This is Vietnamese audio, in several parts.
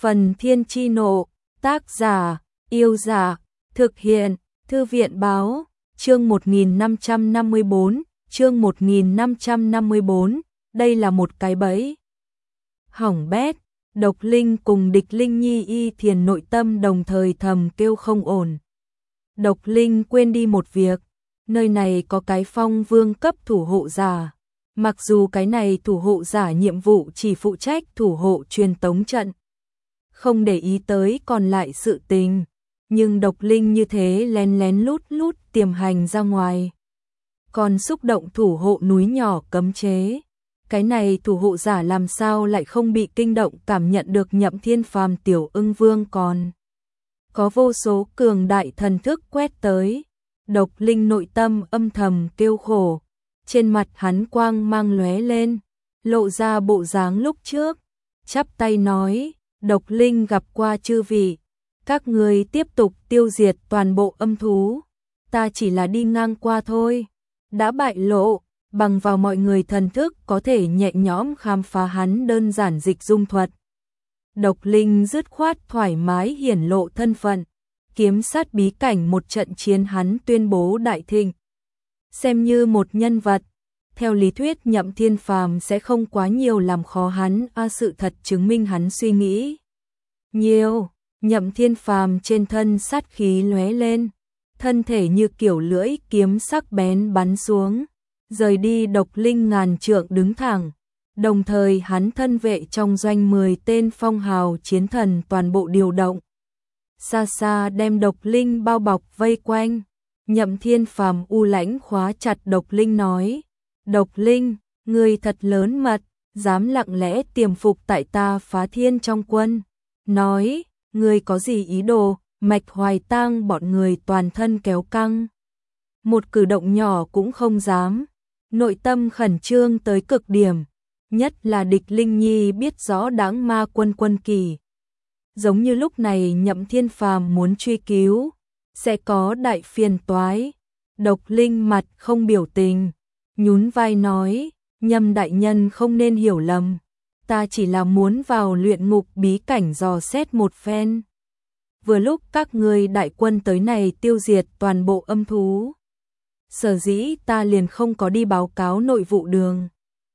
Phần Thiên Chi Nộ, tác giả, Yêu Giả, thực hiện, Thư viện Báo, chương 1554, đây là một cái bẫy. Hỏng bét, Độc Linh cùng Địch Linh Nhi y thiền nội tâm đồng thời thầm kêu không ổn. Độc Linh quên đi một việc, nơi này có cái Phong Vương cấp thủ hộ giả. Mặc dù cái này thủ hộ giả nhiệm vụ chỉ phụ trách thủ hộ truyền tống trận, không để ý tới còn lại sự tình, nhưng Độc Linh như thế lén lén lút lút tiềm hành ra ngoài. Còn xúc động thủ hộ núi nhỏ cấm chế. Cái này thủ hộ giả làm sao lại không bị kinh động cảm nhận được Nhậm Thiên Phàm tiểu ưng vương còn có vô số cường đại thần thức quét tới. Độc Linh nội tâm âm thầm kêu khổ, trên mặt hắn quang mang lóe lên, lộ ra bộ dáng lúc trước, chắp tay nói: Độc Linh gặp qua chư vị, các người tiếp tục tiêu diệt toàn bộ âm thú, ta chỉ là đi ngang qua thôi. Đã bại lộ, bằng vào mọi người thần thức có thể nhẹ nhõm khám phá hắn đơn giản dịch dung thuật. Độc Linh dứt khoát thoải mái hiển lộ thân phận, kiếm sát bí cảnh một trận chiến hắn tuyên bố đại thịnh. Xem như một nhân vật, theo lý thuyết Nhậm Thiên Phàm sẽ không quá nhiều làm khó hắn, sự thật chứng minh hắn suy nghĩ nhiều. Nhậm Thiên Phàm trên thân sát khí lóe lên, thân thể như kiểu lưỡi kiếm sắc bén bắn xuống, rời đi Độc Linh ngàn trượng đứng thẳng. Đồng thời hắn thân vệ trong doanh 10 tên phong hào chiến thần toàn bộ điều động, xa xa đem Độc Linh bao bọc vây quanh. Nhậm Thiên Phàm u lãnh khóa chặt Độc Linh nói: Độc Linh, ngươi thật lớn mật, dám lặng lẽ tiềm phục tại ta Phá Thiên trong quân. Nói, ngươi có gì ý đồ? Mạch Hoài Tang bọn người toàn thân kéo căng, một cử động nhỏ cũng không dám, nội tâm khẩn trương tới cực điểm. Nhất là Địch Linh Nhi biết rõ Đãng Ma quân quân kỳ, giống như lúc này Nhậm Thiên Phàm muốn truy cứu, sẽ có đại phiền toái. Độc Linh mặt không biểu tình, nhún vai nói: Nhâm đại nhân không nên hiểu lầm, ta chỉ là muốn vào luyện ngục bí cảnh dò xét một phen. Vừa lúc các ngươi đại quân tới này tiêu diệt toàn bộ âm thú, sở dĩ ta liền không có đi báo cáo nội vụ đường,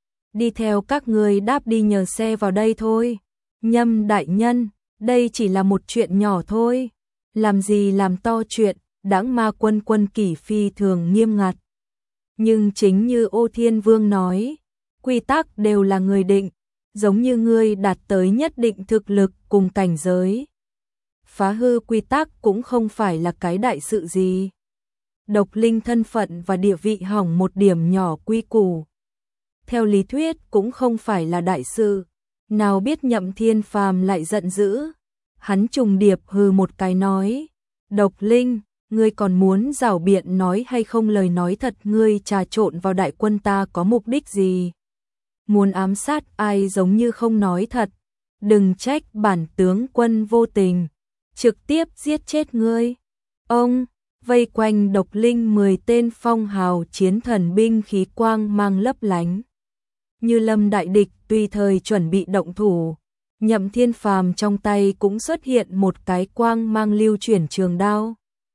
đi theo các ngươi đáp đi nhờ xe vào đây thôi. Nhâm đại nhân, đây chỉ là một chuyện nhỏ thôi, làm gì làm to chuyện. Đãng Ma quân quân kỷ phi thường nghiêm ngặt, nhưng chính như Ô Thiên Vương nói, quy tắc đều là người định, giống như ngươi đạt tới nhất định thực lực cùng cảnh giới, phá hư quy tắc cũng không phải là cái đại sự gì. Độc Linh thân phận và địa vị hỏng một điểm nhỏ quy củ, theo lý thuyết cũng không phải là đại sự. Nào biết Nhậm Thiên Phàm lại giận dữ, hắn trùng điệp hừ một cái nói: Độc Linh, ngươi còn muốn giảo biện nói hay không? Lời nói thật, ngươi trà trộn vào đại quân ta có mục đích gì? Muốn ám sát ai giống như không nói thật, đừng trách bản tướng quân vô tình, trực tiếp giết chết ngươi. Ông, vây quanh Độc Linh 10 tên phong hào chiến thần binh khí quang mang lấp lánh, như lâm đại địch tùy thời chuẩn bị động thủ. Nhậm Thiên Phàm trong tay cũng xuất hiện một cái quang mang lưu chuyển trường đao,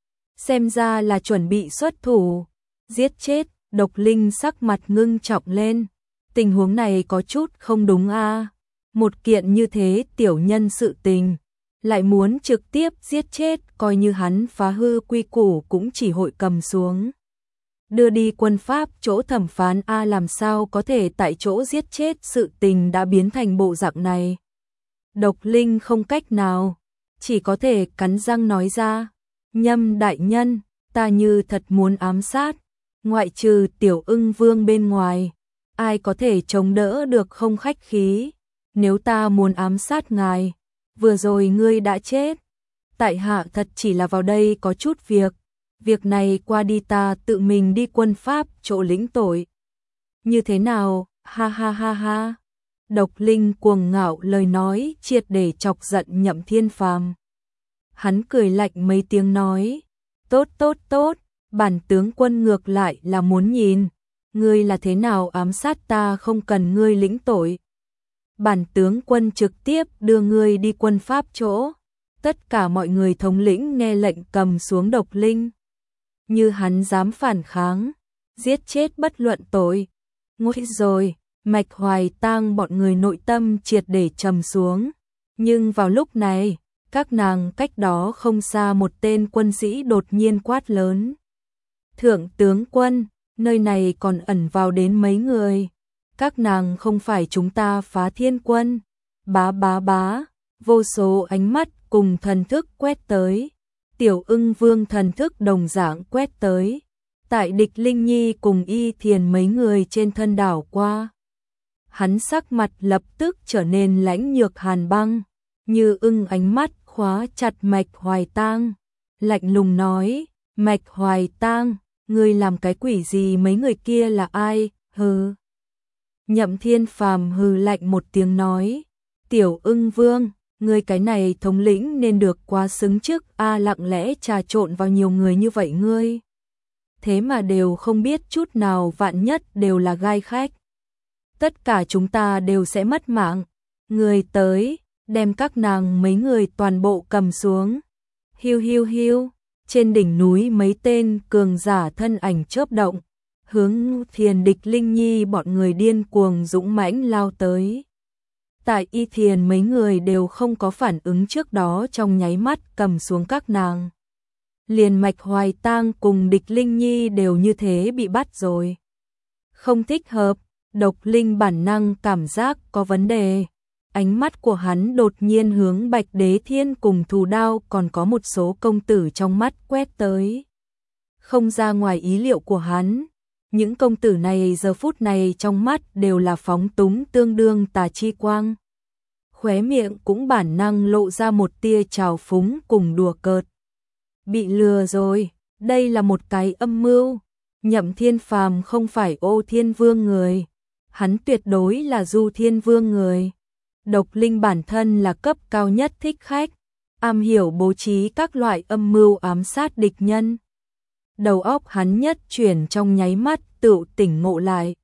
xem ra là chuẩn bị xuất thủ giết chết. Độc Linh sắc mặt ngưng trọng lên, tình huống này có chút không đúng a, một kiện như thế tiểu nhân sự tình lại muốn trực tiếp giết chết, coi như hắn phá hư quy củ cũng chỉ hội cầm xuống đưa đi quân pháp chỗ thẩm phán a, làm sao có thể tại chỗ giết chết. Sự tình đã biến thành bộ dạng này, Độc Linh không cách nào, chỉ có thể cắn răng nói ra: Nhâm đại nhân, ta như thật muốn ám sát, ngoại trừ tiểu ưng vương bên ngoài, ai có thể chống đỡ được không? Khách khí, nếu ta muốn ám sát ngài, vừa rồi ngươi đã chết. Tại hạ thật chỉ là vào đây có chút việc, việc này qua đi ta tự mình đi quân pháp chỗ lĩnh tội. Như thế nào? Ha ha ha ha. Độc Linh cuồng ngạo lời nói triệt để chọc giận Nhậm Thiên Phàm. Hắn cười lạnh mấy tiếng nói: Tốt tốt tốt, bản tướng quân ngược lại là muốn nhìn, ngươi là thế nào ám sát ta, không cần ngươi lĩnh tội. bản tướng quân trực tiếp đưa ngươi đi quân pháp chỗ. Tất cả mọi người thống lĩnh nghe lệnh cầm xuống Độc Linh. Như hắn dám phản kháng, giết chết bất luận tội. Ngôi rồi, Mạch Hoài Tang bọn người nội tâm triệt để trầm xuống. Nhưng vào lúc này, các nàng cách đó không xa một tên quân sĩ đột nhiên quát lớn. Thượng tướng quân, nơi này còn ẩn vào đến mấy người. Các nàng không phải chúng ta Phá Thiên quân. Bá bá bá, vô số ánh mắt cùng thần thức quét tới. Tiểu Ưng Vương thần thức đồng dạng quét tới. Tại Địch Linh Nhi cùng Y Thiền mấy người trên thân đảo qua. Hắn sắc mặt lập tức trở nên lãnh nhược hàn băng. Như Ưng ánh mắt khóa chặt Mạch Hoài Tang, lạnh lùng nói, Mạch Hoài Tang, ngươi làm cái quỷ gì, mấy người kia là ai, hừ. Nhậm Thiên Phàm hừ lạnh một tiếng nói, Tiểu Ưng Vương, ngươi cái này thống lĩnh nên được quá xứng trước, lặng lẽ trà trộn vào nhiều người như vậy ngươi. Thế mà đều không biết chút nào, vạn nhất đều là gai khách. Tất cả chúng ta đều sẽ mất mạng, người tới. Đem các nàng mấy người toàn bộ cầm xuống. Hiu hiu hiu, trên đỉnh núi mấy tên cường giả thân ảnh chớp động, hướng Thiền Địch Linh Nhi bọn người điên cuồng dũng mãnh lao tới. Tại Y Thiền mấy người đều không có phản ứng trước đó, trong nháy mắt cầm xuống các nàng. Liền Mạch Hoài Tang cùng Địch Linh Nhi đều như thế bị bắt rồi. Không thích hợp, Độc Linh bản năng cảm giác có vấn đề. Ánh mắt của hắn đột nhiên hướng Bạch Đế Thiên cùng Thù Đao còn có một số công tử trong mắt quét tới. Không ra ngoài ý liệu của hắn, những công tử này giờ phút này trong mắt đều là phóng túng tương đương tà chi quang. Khóe miệng cũng bản năng lộ ra một tia trào phúng cùng đùa cợt. Bị lừa rồi, đây là một cái âm mưu. Nhậm Thiên Phàm không phải Ô Thiên Vương người, hắn tuyệt đối là Du Thiên Vương người. Độc Linh bản thân là cấp cao nhất thích khách, am hiểu bố trí các loại âm mưu ám sát địch nhân. Đầu óc hắn nhất chuyển, trong nháy mắt tựu tỉnh ngộ lại.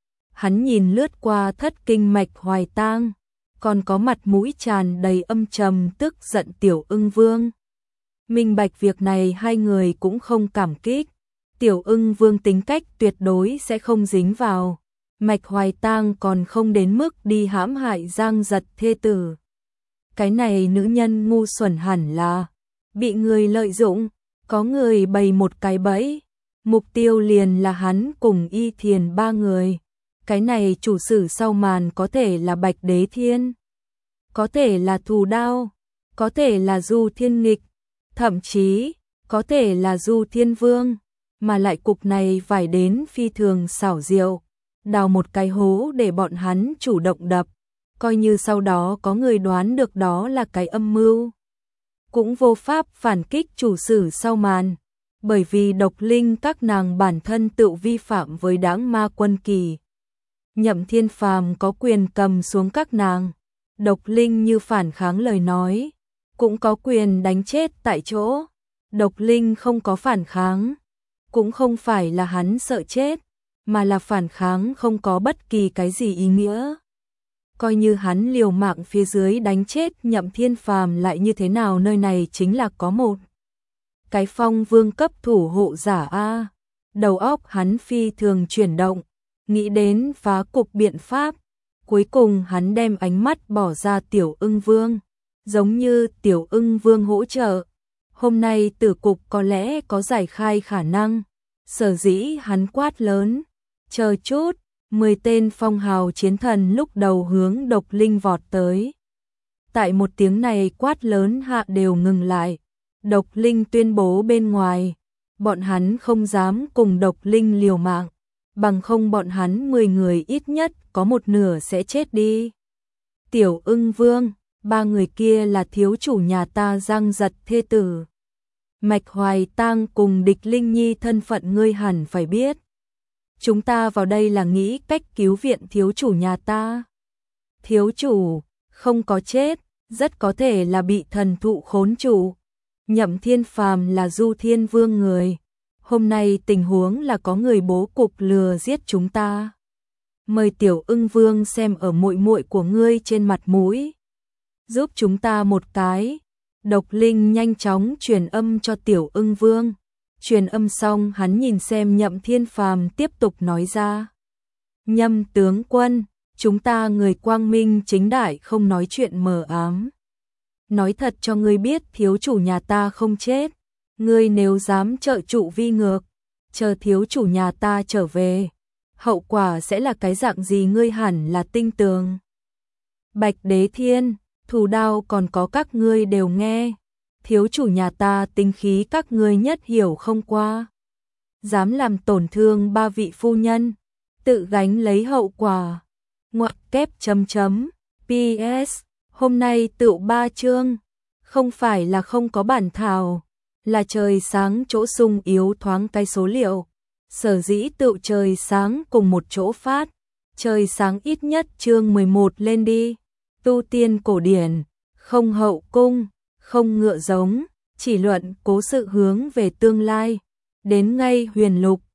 Hắn nhìn lướt qua Thất Kinh Mạch Hoài Tang, còn có mặt mũi tràn đầy âm trầm tức giận Tiểu Ưng Vương. Minh bạch việc này hai người cũng không cảm kích. Tiểu Ưng Vương tính cách tuyệt đối sẽ không dính vào. Mạch Hoài Tang còn không đến mức đi hãm hại Giang Giật thê tử. Cái này nữ nhân ngu xuẩn hẳn là bị người lợi dụng, có người bày một cái bẫy, mục tiêu liền là hắn cùng Y Thiền ba người. Cái này chủ sử sau màn có thể là Bạch Đế Thiên, có thể là Thù Đao, có thể là Du Thiên Nghịch, thậm chí có thể là Du Thiên Vương, mà lại cục này phải đến phi thường xảo diệu. Đào một cái hố để bọn hắn chủ động đập, coi như sau đó có người đoán được đó là cái âm mưu, cũng vô pháp phản kích chủ sử sau màn, bởi vì Độc Linh các nàng bản thân tự vi phạm với Đãng Ma Quân Kỳ. Nhậm Thiên Phàm có quyền cầm xuống các nàng, Độc Linh như phản kháng lời nói, cũng có quyền đánh chết tại chỗ. Độc Linh không có phản kháng, cũng không phải là hắn sợ chết, mà là phản kháng không có bất kỳ cái gì ý nghĩa. Coi như hắn liều mạng phía dưới đánh chết Nhậm Thiên Phàm lại như thế nào, nơi này chính là có một cái Phong Vương cấp thủ hộ giả a. Đầu óc hắn phi thường chuyển động, nghĩ đến phá cục biện pháp. Cuối cùng hắn đem ánh mắt bỏ ra Tiểu Ưng Vương, giống như Tiểu Ưng Vương hỗ trợ. Hôm nay tử cục có lẽ có giải khai khả năng. Sở dĩ hắn quát lớn, chờ chút, 10 tên phong hào chiến thần lúc đầu hướng Độc Linh vọt tới. Tại một tiếng này quát lớn hạ đều ngừng lại. Độc Linh tuyên bố bên ngoài, bọn hắn không dám cùng Độc Linh liều mạng, bằng không bọn hắn 10 người ít nhất có một nửa sẽ chết đi. Tiểu Ưng Vương, ba người kia là thiếu chủ nhà ta Giang Giật thê tử. Mạch Hoài Tang cùng Địch Linh Nhi thân phận ngươi hẳn phải biết. Chúng ta vào đây là nghĩ cách cứu viện thiếu chủ nhà ta. Thiếu chủ không có chết, rất có thể là bị thần thụ khốn trụ. Nhậm Thiên Phàm là Du Thiên Vương người. Hôm nay tình huống là có người bố cục lừa giết chúng ta. Mời Tiểu Ưng Vương xem ở muội muội của ngươi trên mặt mũi. Giúp chúng ta một cái. Độc Linh nhanh chóng truyền âm cho Tiểu Ưng Vương. Truyền âm xong hắn nhìn xem Nhậm Thiên Phàm tiếp tục nói ra. Nhâm tướng quân, chúng ta người quang minh chính đại không nói chuyện mờ ám. Nói thật cho ngươi biết thiếu chủ nhà ta không chết. Ngươi nếu dám trợ trụ vi ngược, chờ thiếu chủ nhà ta trở về, hậu quả sẽ là cái dạng gì ngươi hẳn là tinh tường. Bạch Đế Thiên, Thù Đao còn có các ngươi đều nghe. Thiếu chủ nhà ta tính khí các ngươi nhất hiểu không qua. Dám làm tổn thương ba vị phu nhân, tự gánh lấy hậu quả. Ngoặc kép chấm chấm. PS, hôm nay tựu 3 chương, không phải là không có bản thảo, là trời sáng chỗ sung yếu thoáng cái số liệu. Sở dĩ tựu trời sáng cùng một chỗ phát, trời sáng ít nhất chương 11 lên đi. Tu tiên cổ điển, không hậu cung, không ngựa giống, chỉ luận cố sự hướng về tương lai. Đến ngay huyền lục,